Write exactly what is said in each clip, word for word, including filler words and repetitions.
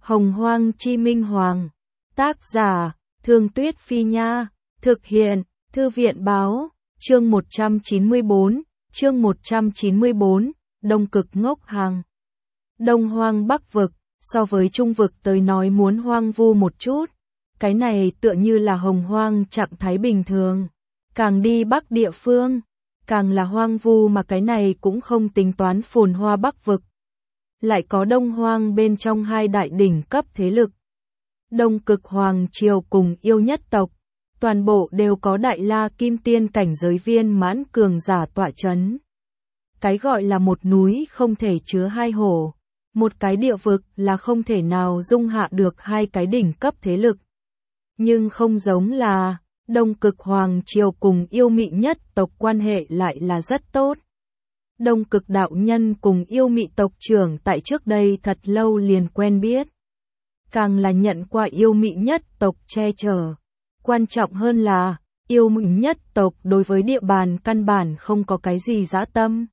Hồng Hoang Chi Minh Hoàng. Tác giả, Thương Tuyết Phi Nha. Thực hiện, Thư viện Báo. Chương một trăm chín mươi bốn, chương một trăm chín mươi bốn, Đông Cực Ngốc Hàng. Đông Hoang Bắc Vực, so với Trung Vực tới nói muốn hoang vu một chút. Cái này tựa như là Hồng Hoang trạng thái bình thường. Càng đi Bắc địa phương, càng là hoang vu, mà cái này cũng không tính toán phồn hoa Bắc Vực. Lại có Đông Hoang bên trong hai đại đỉnh cấp thế lực. Đông Cực Hoàng Triều cùng Yêu Nhất Tộc, toàn bộ đều có Đại La Kim Tiên cảnh giới viên mãn cường giả tọa chấn. Cái gọi là một núi không thể chứa hai hổ, một cái địa vực là không thể nào dung hạ được hai cái đỉnh cấp thế lực. Nhưng không giống là, Đông Cực Hoàng Triều cùng Yêu Mị Nhất Tộc quan hệ lại là rất tốt. Đông Cực đạo nhân cùng Yêu Mị tộc trưởng tại trước đây thật lâu liền quen biết. Càng là nhận qua Yêu Mị Nhất Tộc che chở. Quan trọng hơn là, Yêu Mị Nhất Tộc đối với địa bàn căn bản không có cái gì dã tâm.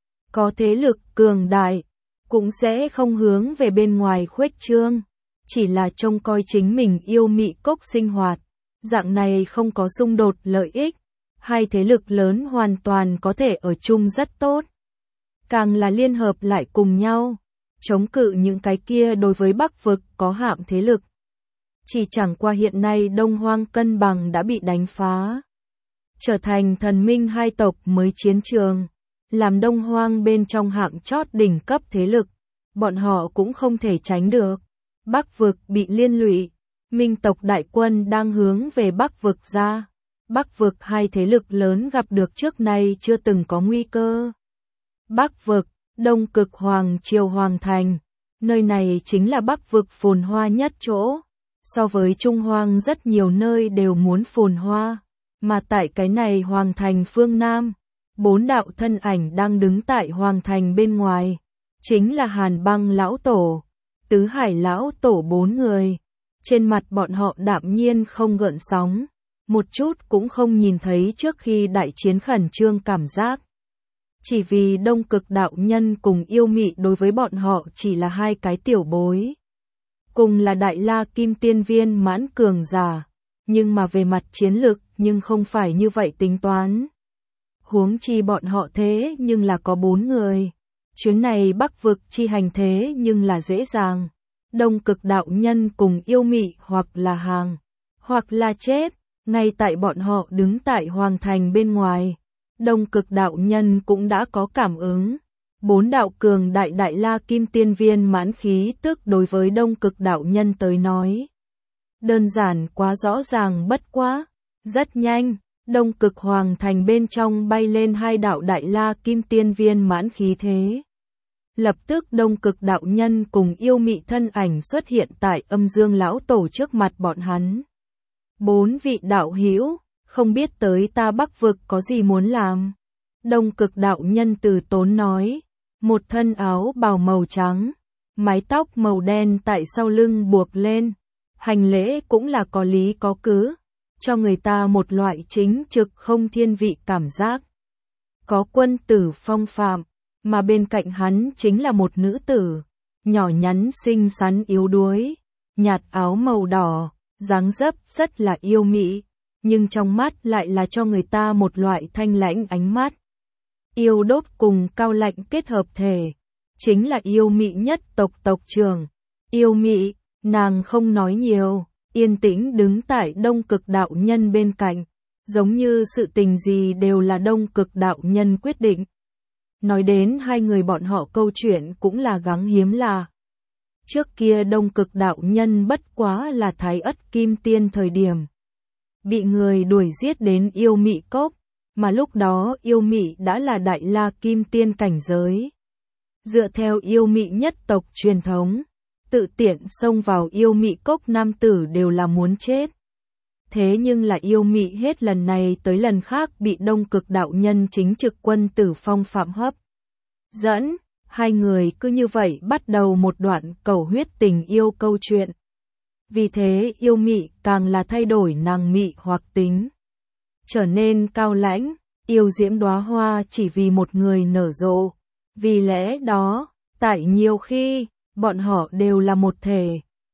Có thế lực cường đại, cũng sẽ không hướng về bên ngoài khuếch trương. Chỉ là trông coi chính mình Yêu Mị cốc sinh hoạt. Dạng này không có xung đột lợi ích. Hai thế lực lớn hoàn toàn có thể ở chung rất tốt. Càng là liên hợp lại cùng nhau, chống cự những cái kia đối với Bắc Vực có hạm thế lực. Chỉ chẳng qua hiện nay Đông Hoang cân bằng đã bị đánh phá. Trở thành thần minh hai tộc mới chiến trường. Làm Đông Hoang bên trong hạng chót đỉnh cấp thế lực. Bọn họ cũng không thể tránh được. Bắc Vực bị liên lụy. Minh tộc đại quân đang hướng về Bắc Vực ra. Bắc Vực hai thế lực lớn gặp được trước nay chưa từng có nguy cơ. Bắc Vực, Đông Cực Hoàng Triều Hoàng Thành. Nơi này chính là Bắc Vực phồn hoa nhất chỗ. So với Trung Hoang rất nhiều nơi đều muốn phồn hoa. Mà tại cái này Hoàng Thành phương Nam, bốn đạo thân ảnh đang đứng tại Hoàng Thành bên ngoài. Chính là Hàn Băng Lão Tổ, Tứ Hải Lão Tổ bốn người. Trên mặt bọn họ đạm nhiên không gợn sóng. Một chút cũng không nhìn thấy trước khi đại chiến khẩn trương cảm giác. Chỉ vì Đông Cực đạo nhân cùng Yêu Mị đối với bọn họ chỉ là hai cái tiểu bối. Cùng là Đại La Kim Tiên viên mãn cường giả. Nhưng mà về mặt chiến lược nhưng không phải như vậy tính toán. Huống chi bọn họ thế nhưng là có bốn người. Chuyến này Bắc Vực chi hành thế nhưng là dễ dàng. Đông Cực đạo nhân cùng Yêu Mị hoặc là hàng, hoặc là chết. Ngay tại bọn họ đứng tại Hoàng Thành bên ngoài. Đông Cực đạo nhân cũng đã có cảm ứng. Bốn đạo cường đại Đại La Kim Tiên viên mãn khí tức đối với Đông Cực đạo nhân tới nói. Đơn giản quá rõ ràng bất quá. Rất nhanh, Đông Cực Hoàng Thành bên trong bay lên hai đạo Đại La Kim Tiên viên mãn khí thế. Lập tức Đông Cực đạo nhân cùng Yêu Mị thân ảnh xuất hiện tại Âm Dương Lão Tổ trước mặt bọn hắn. Bốn vị đạo hữu, không biết tới ta Bắc Vực có gì muốn làm. Đông Cực đạo nhân từ tốn nói, một thân áo bào màu trắng, mái tóc màu đen tại sau lưng buộc lên, hành lễ cũng là có lý có cứ, cho người ta một loại chính trực không thiên vị cảm giác. Có quân tử phong phạm, mà bên cạnh hắn chính là một nữ tử, nhỏ nhắn xinh xắn yếu đuối, nhạt áo màu đỏ, dáng dấp rất là yêu mị. Nhưng trong mắt lại là cho người ta một loại thanh lãnh ánh mắt. Yêu đốt cùng cao lạnh kết hợp thể. Chính là Yêu Mị Nhất Tộc tộc trưởng. Yêu Mị, nàng không nói nhiều, yên tĩnh đứng tại Đông Cực đạo nhân bên cạnh. Giống như sự tình gì đều là Đông Cực đạo nhân quyết định. Nói đến hai người bọn họ câu chuyện cũng là gắng hiếm là. Trước kia Đông Cực đạo nhân bất quá là Thái Ất Kim Tiên thời điểm. Bị người đuổi giết đến Yêu Mị cốc, mà lúc đó Yêu Mị đã là Đại La Kim Tiên cảnh giới. Dựa theo Yêu Mị Nhất Tộc truyền thống, tự tiện xông vào Yêu Mị cốc nam tử đều là muốn chết. Thế nhưng là Yêu Mị hết lần này tới lần khác bị Đông Cực đạo nhân chính trực quân tử phong phạm hấp dẫn, hai người cứ như vậy bắt đầu một đoạn cầu huyết tình yêu câu chuyện. Vì thế Yêu Mị càng là thay đổi nàng mị hoặc tính. Trở nên cao lãnh, yêu diễm đóa hoa chỉ vì một người nở rộ. Vì lẽ đó, tại nhiều khi, bọn họ đều là một thể.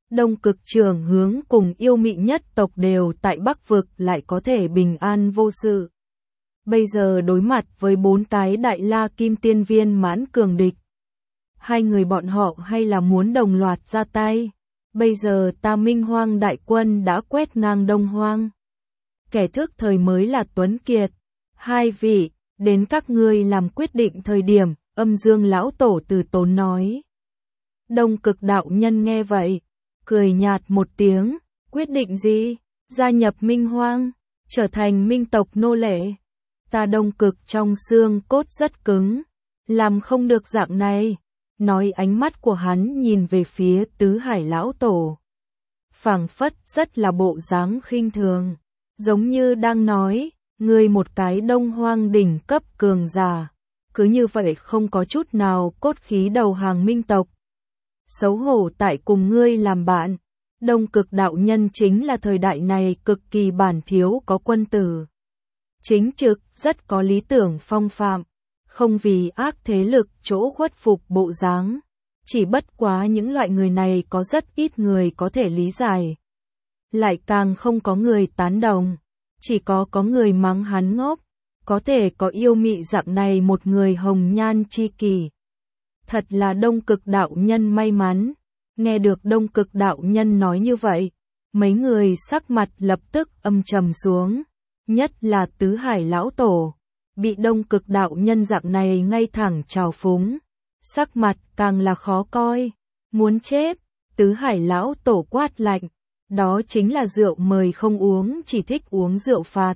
Đông Cực Trưởng hướng cùng yêu mị nhất tộc đều tại Bắc Vực lại có thể bình an vô sự. Bây giờ đối mặt với bốn cái đại la kim tiên viên mãn cường địch. Hai người bọn họ hay là muốn đồng loạt ra tay. Bây giờ ta Minh Hoang đại quân đã quét ngang Đông Hoang. Kẻ thức thời mới là Tuấn Kiệt. Hai vị, đến các ngươi làm quyết định thời điểm, Âm Dương lão tổ từ tốn nói. Đông Cực đạo nhân nghe vậy, cười nhạt một tiếng, quyết định gì? Gia nhập Minh Hoang, trở thành minh tộc nô lệ. Ta Đông Cực trong xương cốt rất cứng, làm không được dạng này. Nói ánh mắt của hắn nhìn về phía Tứ Hải lão tổ. Phảng phất rất là bộ dáng khinh thường, giống như đang nói, ngươi một cái Đông Hoang đỉnh cấp cường giả, cứ như vậy không có chút nào cốt khí đầu hàng minh tộc. Xấu hổ tại cùng ngươi làm bạn. Đông Cực đạo nhân chính là thời đại này cực kỳ bản thiếu có quân tử. Chính trực, rất có lý tưởng phong phạm, không vì ác thế lực chỗ khuất phục bộ dáng. Chỉ bất quá những loại người này có rất ít người có thể lý giải. Lại càng không có người tán đồng, chỉ có có người mắng hắn ngốc, có thể có yêu mị dạng này một người hồng nhan chi kỷ. Thật là Đông Cực đạo nhân may mắn. Nghe được Đông Cực đạo nhân nói như vậy, mấy người sắc mặt lập tức âm trầm xuống, nhất là Tứ Hải lão tổ, bị Đông Cực đạo nhân dạng này ngay thẳng trào phúng, sắc mặt càng là khó coi, muốn chết. Tứ Hải lão tổ quát lạnh, đó chính là rượu mời không uống, chỉ thích uống rượu phạt.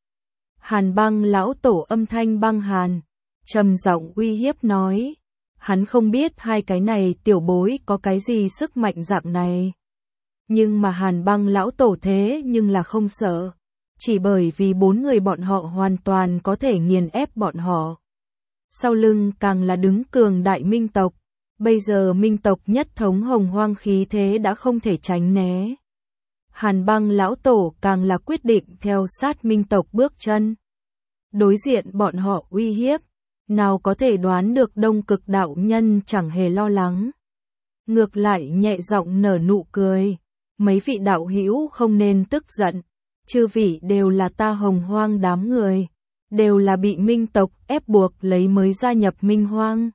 Hàn Băng lão tổ âm thanh băng hàn, trầm giọng uy hiếp nói. Hắn không biết hai cái này tiểu bối có cái gì sức mạnh dạng này. Nhưng mà Hàn Băng lão tổ thế nhưng là không sợ. Chỉ bởi vì bốn người bọn họ hoàn toàn có thể nghiền ép bọn họ. Sau lưng càng là đứng cường đại minh tộc. Bây giờ minh tộc nhất thống hồng hoang khí thế đã không thể tránh né. Hàn Băng lão tổ càng là quyết định theo sát minh tộc bước chân. Đối diện bọn họ uy hiếp. Nào có thể đoán được Đông Cực đạo nhân chẳng hề lo lắng. Ngược lại nhẹ giọng nở nụ cười. Mấy vị đạo hữu không nên tức giận. Chư vị đều là ta hồng hoang đám người. Đều là bị minh tộc ép buộc lấy mới gia nhập minh hoang.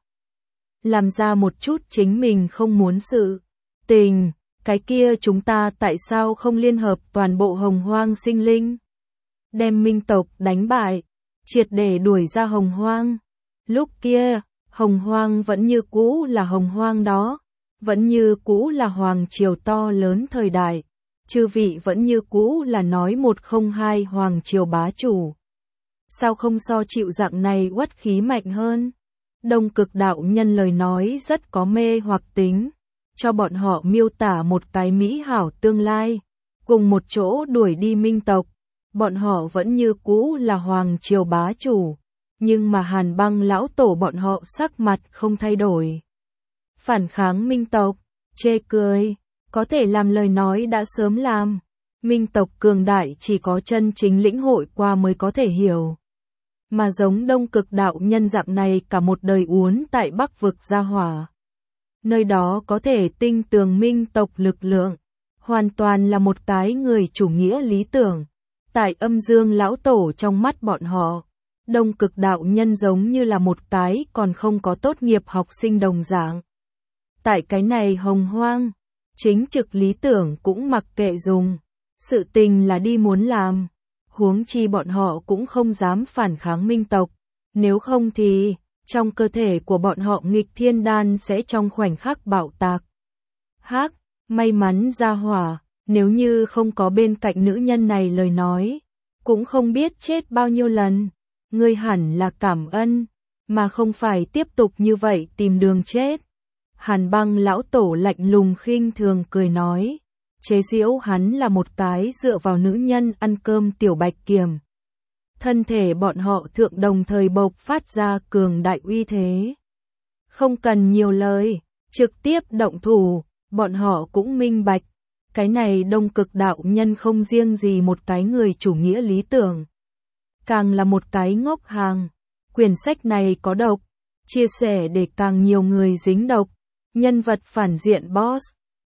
Làm ra một chút chính mình không muốn sự tình. Cái kia chúng ta tại sao không liên hợp toàn bộ hồng hoang sinh linh? Đem minh tộc đánh bại. Triệt để đuổi ra hồng hoang. Lúc kia, hồng hoang vẫn như cũ là hồng hoang đó, vẫn như cũ là hoàng triều to lớn thời đại, chư vị vẫn như cũ là nói một không hai hoàng triều bá chủ. Sao không so chịu dạng này uất khí mạnh hơn? Đông Cực đạo nhân lời nói rất có mê hoặc tính, cho bọn họ miêu tả một cái mỹ hảo tương lai, cùng một chỗ đuổi đi minh tộc, bọn họ vẫn như cũ là hoàng triều bá chủ. Nhưng mà Hàn Băng lão tổ bọn họ sắc mặt không thay đổi. Phản kháng minh tộc, chê cười, có thể làm lời nói đã sớm làm. Minh tộc cường đại chỉ có chân chính lĩnh hội qua mới có thể hiểu. Mà giống Đông Cực đạo nhân dạng này cả một đời uốn tại Bắc Vực gia hỏa. Nơi đó có thể tinh tường minh tộc lực lượng, hoàn toàn là một cái người chủ nghĩa lý tưởng. Tại Âm Dương lão tổ trong mắt bọn họ, Đông Cực đạo nhân giống như là một cái còn không có tốt nghiệp học sinh đồng dạng. Tại cái này hồng hoang, chính trực lý tưởng cũng mặc kệ dùng. Sự tình là đi muốn làm. Huống chi bọn họ cũng không dám phản kháng minh tộc. Nếu không thì, trong cơ thể của bọn họ nghịch thiên đan sẽ trong khoảnh khắc bạo tạc. Hắc, may mắn ra hỏa, nếu như không có bên cạnh nữ nhân này lời nói, cũng không biết chết bao nhiêu lần. Ngươi hẳn là cảm ơn, mà không phải tiếp tục như vậy tìm đường chết. Hàn Băng lão tổ lạnh lùng khinh thường cười nói, chế giễu hắn là một cái dựa vào nữ nhân ăn cơm tiểu bạch kiểm. Thân thể bọn họ thượng đồng thời bộc phát ra cường đại uy thế. Không cần nhiều lời, trực tiếp động thủ, bọn họ cũng minh bạch. Cái này Đông Cực đạo nhân không riêng gì một cái người chủ nghĩa lý tưởng. Càng là một cái ngốc hàng. Quyển sách này có độc, chia sẻ để càng nhiều người dính độc. Nhân vật phản diện boss,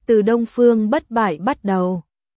từ Đông Phương bất bại bắt đầu.